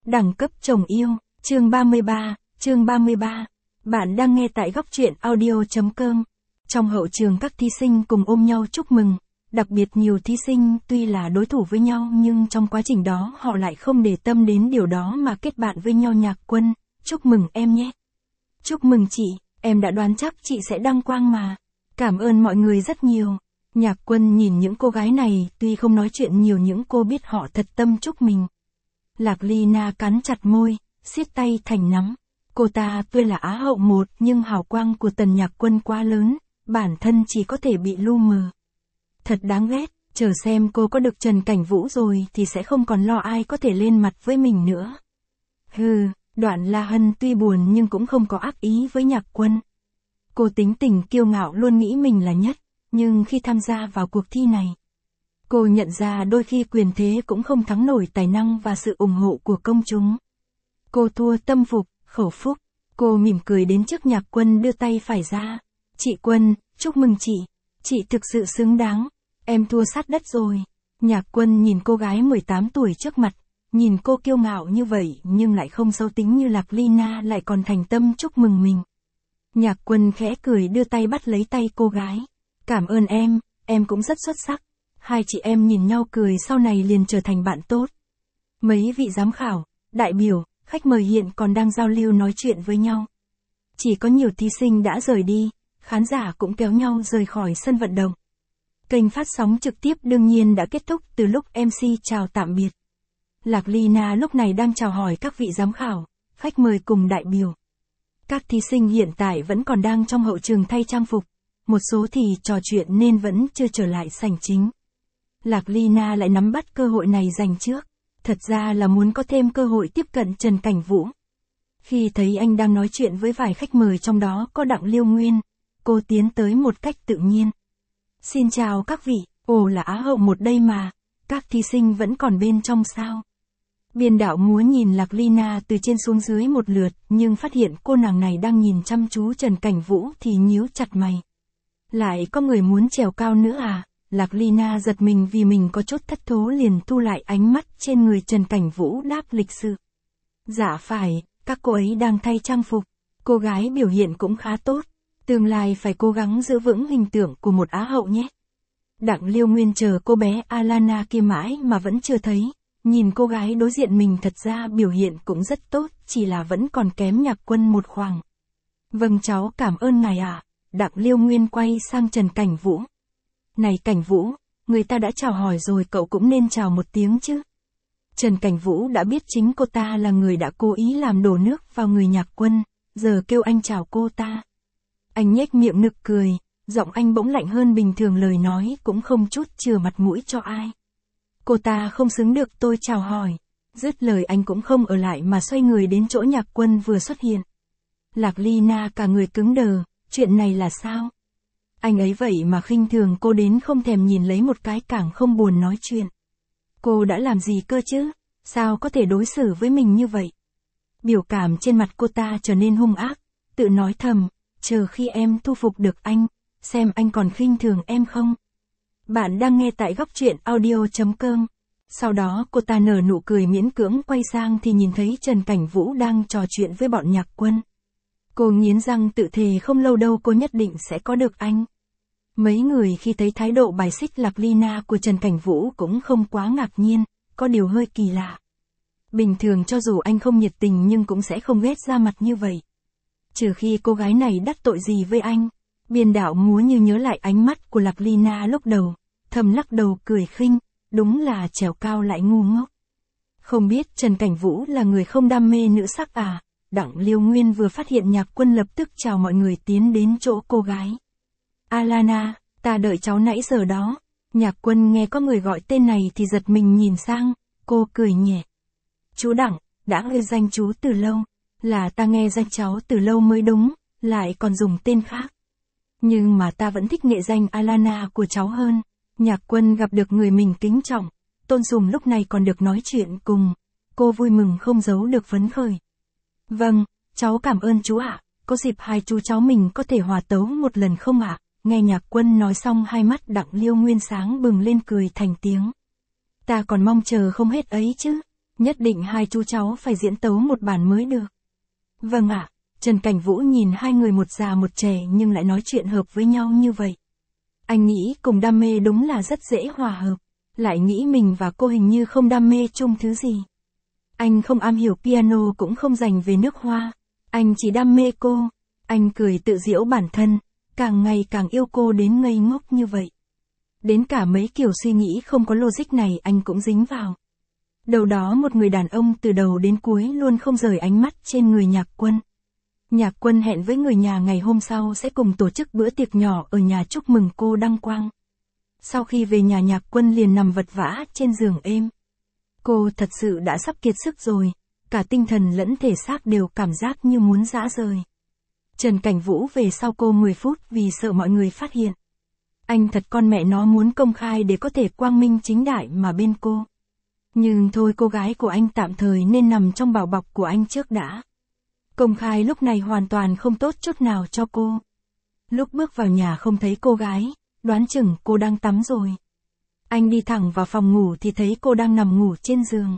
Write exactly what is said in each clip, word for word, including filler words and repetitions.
Đẳng cấp chồng yêu, chương ba mươi ba, chương ba mươi ba. Bạn đang nghe tại góc truyện audio.com. Trong hậu trường các thí sinh cùng ôm nhau chúc mừng, đặc biệt nhiều thí sinh tuy là đối thủ với nhau nhưng trong quá trình đó họ lại không để tâm đến điều đó mà kết bạn với nhau. Nhạc Quân, chúc mừng em nhé. Chúc mừng chị, em đã đoán chắc chị sẽ đăng quang mà. Cảm ơn mọi người rất nhiều. Nhạc Quân nhìn những cô gái này, tuy không nói chuyện nhiều nhưng cô biết họ thật tâm chúc mình. Lạc Ly Na cắn chặt môi, siết tay thành nắm. Cô ta tuy là Á hậu một nhưng hào quang của Tần Nhạc Quân quá lớn, bản thân chỉ có thể bị lu mờ. Thật đáng ghét, chờ xem cô có được Trần Cảnh Vũ rồi thì sẽ không còn lo ai có thể lên mặt với mình nữa. Hừ, Đoạn La Hân tuy buồn nhưng cũng không có ác ý với Nhạc Quân. Cô tính tình kiêu ngạo luôn nghĩ mình là nhất, nhưng khi tham gia vào cuộc thi này, cô nhận ra đôi khi quyền thế cũng không thắng nổi tài năng và sự ủng hộ của công chúng. Cô thua tâm phục, khẩu phúc. Cô mỉm cười đến trước Nhạc Quân đưa tay phải ra. Chị Quân, chúc mừng chị. Chị thực sự xứng đáng. Em thua sát đất rồi. Nhạc Quân nhìn cô gái mười tám tuổi trước mặt. Nhìn cô kiêu ngạo như vậy nhưng lại không xấu tính như Lạc Ly Na lại còn thành tâm chúc mừng mình. Nhạc Quân khẽ cười đưa tay bắt lấy tay cô gái. Cảm ơn em, em cũng rất xuất sắc. Hai chị em nhìn nhau cười sau này liền trở thành bạn tốt. Mấy vị giám khảo, đại biểu, khách mời hiện còn đang giao lưu nói chuyện với nhau. Chỉ có nhiều thí sinh đã rời đi, khán giả cũng kéo nhau rời khỏi sân vận động. Kênh phát sóng trực tiếp đương nhiên đã kết thúc từ lúc em xê chào tạm biệt. Lạc Ly Na lúc này đang chào hỏi các vị giám khảo, khách mời cùng đại biểu. Các thí sinh hiện tại vẫn còn đang trong hậu trường thay trang phục, một số thì trò chuyện nên vẫn chưa trở lại sảnh chính. Lạc Ly Na lại nắm bắt cơ hội này giành trước, thật ra là muốn có thêm cơ hội tiếp cận Trần Cảnh Vũ. Khi thấy anh đang nói chuyện với vài khách mời trong đó có Đặng Liêu Nguyên, cô tiến tới một cách tự nhiên. Xin chào các vị, ồ là Á hậu một đây mà, các thí sinh vẫn còn bên trong sao? Biên đạo múa nhìn Lạc Ly Na từ trên xuống dưới một lượt nhưng phát hiện cô nàng này đang nhìn chăm chú Trần Cảnh Vũ thì nhíu chặt mày. Lại có người muốn trèo cao nữa à? Lạc Ly Na giật mình vì mình có chút thất thố liền thu lại ánh mắt trên người Trần Cảnh Vũ đáp lịch sự. Dạ phải, các cô ấy đang thay trang phục. Cô gái biểu hiện cũng khá tốt. Tương lai phải cố gắng giữ vững hình tượng của một Á hậu nhé. Đặng Liêu Nguyên chờ cô bé Alana kia mãi mà vẫn chưa thấy. Nhìn cô gái đối diện mình thật ra biểu hiện cũng rất tốt, chỉ là vẫn còn kém Nhạc Quân một khoảng. Vâng cháu cảm ơn ngài ạ. À. Đặng Liêu Nguyên quay sang Trần Cảnh Vũ. Này Cảnh Vũ, người ta đã chào hỏi rồi cậu cũng nên chào một tiếng chứ. Trần Cảnh Vũ đã biết chính cô ta là người đã cố ý làm đổ nước vào người Nhạc Quân, giờ kêu anh chào cô ta. Anh nhếch miệng nực cười, giọng anh bỗng lạnh hơn bình thường, lời nói cũng không chút chừa mặt mũi cho ai. Cô ta không xứng được tôi chào hỏi. Dứt lời anh cũng không ở lại mà xoay người đến chỗ Nhạc Quân vừa xuất hiện. Lạc Ly Na cả người cứng đờ, chuyện này là sao? Anh ấy vậy mà khinh thường cô đến không thèm nhìn lấy một cái, càng không buồn nói chuyện. Cô đã làm gì cơ chứ? Sao có thể đối xử với mình như vậy? Biểu cảm trên mặt cô ta trở nên hung ác, tự nói thầm, chờ khi em thu phục được anh, xem anh còn khinh thường em không? Bạn đang nghe tại góc truyện audio.com. Sau đó cô ta nở nụ cười miễn cưỡng quay sang thì nhìn thấy Trần Cảnh Vũ đang trò chuyện với bọn Nhạc Quân. Cô nghiến răng tự thề không lâu đâu cô nhất định sẽ có được anh. Mấy người khi thấy thái độ bài xích Lạc Ly Na của Trần Cảnh Vũ cũng không quá ngạc nhiên, có điều hơi kỳ lạ. Bình thường cho dù anh không nhiệt tình nhưng cũng sẽ không ghét ra mặt như vậy. Trừ khi cô gái này đắc tội gì với anh. Biên đạo múa như nhớ lại ánh mắt của Lạc Ly Na lúc đầu, thầm lắc đầu cười khinh, đúng là trèo cao lại ngu ngốc. Không biết Trần Cảnh Vũ là người không đam mê nữ sắc à? Đặng Liêu Nguyên vừa phát hiện Nhạc Quân lập tức chào mọi người tiến đến chỗ cô gái. Alana, ta đợi cháu nãy giờ đó. Nhạc Quân nghe có người gọi tên này thì giật mình nhìn sang, cô cười nhẹ. Chú Đặng, đã nghe danh chú từ lâu, là ta nghe danh cháu từ lâu mới đúng, lại còn dùng tên khác. Nhưng mà ta vẫn thích nghệ danh Alana của cháu hơn. Nhạc Quân gặp được người mình kính trọng, tôn sùng lúc này còn được nói chuyện cùng. Cô vui mừng không giấu được phấn khởi. Vâng, cháu cảm ơn chú ạ, có dịp hai chú cháu mình có thể hòa tấu một lần không ạ? Nghe Nhạc Quân nói xong hai mắt Đặng Liêu Nguyên sáng bừng lên cười thành tiếng. Ta còn mong chờ không hết ấy chứ. Nhất định hai chú cháu phải diễn tấu một bản mới được. Vâng ạ, Trần Cảnh Vũ nhìn hai người một già một trẻ nhưng lại nói chuyện hợp với nhau như vậy. Anh nghĩ cùng đam mê đúng là rất dễ hòa hợp, lại nghĩ mình và cô hình như không đam mê chung thứ gì. Anh không am hiểu piano cũng không dành về nước hoa, anh chỉ đam mê cô. Anh cười tự giễu bản thân, càng ngày càng yêu cô đến ngây ngốc như vậy. Đến cả mấy kiểu suy nghĩ không có logic này anh cũng dính vào. Đầu đó một người đàn ông từ đầu đến cuối luôn không rời ánh mắt trên người Nhạc Quân. Nhạc Quân hẹn với người nhà ngày hôm sau sẽ cùng tổ chức bữa tiệc nhỏ ở nhà chúc mừng cô đăng quang. Sau khi về nhà Nhạc Quân liền nằm vật vã trên giường êm. Cô thật sự đã sắp kiệt sức rồi, cả tinh thần lẫn thể xác đều cảm giác như muốn rã rời. Trần Cảnh Vũ về sau cô mười phút vì sợ mọi người phát hiện. Anh thật con mẹ nó muốn công khai để có thể quang minh chính đại mà bên cô. Nhưng thôi cô gái của anh tạm thời nên nằm trong bảo bọc của anh trước đã. Công khai lúc này hoàn toàn không tốt chút nào cho cô. Lúc bước vào nhà không thấy cô gái, đoán chừng cô đang tắm rồi. Anh đi thẳng vào phòng ngủ thì thấy cô đang nằm ngủ trên giường.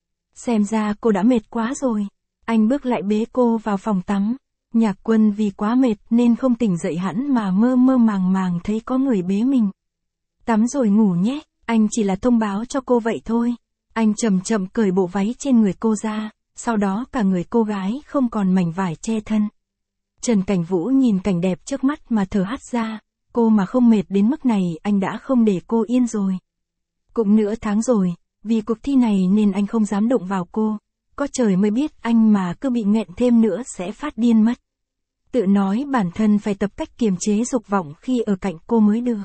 Xem ra cô đã mệt quá rồi. Anh bước lại bế cô vào phòng tắm. Nhạc Quân vì quá mệt nên không tỉnh dậy hẳn mà mơ mơ màng màng thấy có người bế mình. Tắm rồi ngủ nhé, anh chỉ là thông báo cho cô vậy thôi. Anh chậm chậm cởi bộ váy trên người cô ra, sau đó cả người cô gái không còn mảnh vải che thân. Trần Cảnh Vũ nhìn cảnh đẹp trước mắt mà thở hắt ra, cô mà không mệt đến mức này anh đã không để cô yên rồi. Cũng nửa tháng rồi, vì cuộc thi này nên anh không dám đụng vào cô. Có trời mới biết anh mà cứ bị nghẹn thêm nữa sẽ phát điên mất. Tự nói bản thân phải tập cách kiềm chế dục vọng khi ở cạnh cô mới được.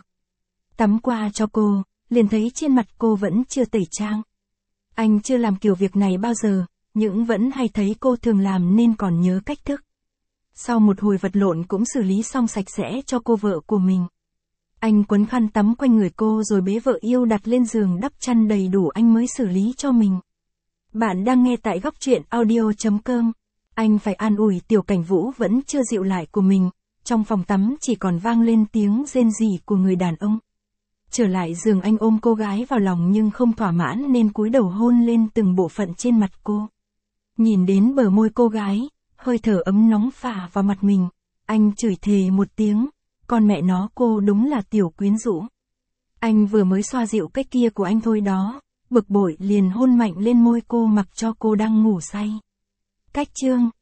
Tắm qua cho cô, liền thấy trên mặt cô vẫn chưa tẩy trang. Anh chưa làm kiểu việc này bao giờ, nhưng vẫn hay thấy cô thường làm nên còn nhớ cách thức. Sau một hồi vật lộn cũng xử lý xong sạch sẽ cho cô vợ của mình. Anh quấn khăn tắm quanh người cô rồi bế vợ yêu đặt lên giường đắp chăn đầy đủ anh mới xử lý cho mình. Bạn đang nghe tại góc truyện audio chấm com. Anh phải an ủi Tiểu Cảnh Vũ vẫn chưa dịu lại của mình, trong phòng tắm chỉ còn vang lên tiếng rên rỉ của người đàn ông. Trở lại giường anh ôm cô gái vào lòng nhưng không thỏa mãn nên cúi đầu hôn lên từng bộ phận trên mặt cô. Nhìn đến bờ môi cô gái, hơi thở ấm nóng phả vào mặt mình, anh chửi thề một tiếng, con mẹ nó cô đúng là tiểu quyến rũ. Anh vừa mới xoa dịu cái kia của anh thôi đó, bực bội liền hôn mạnh lên môi cô mặc cho cô đang ngủ say. Cách chương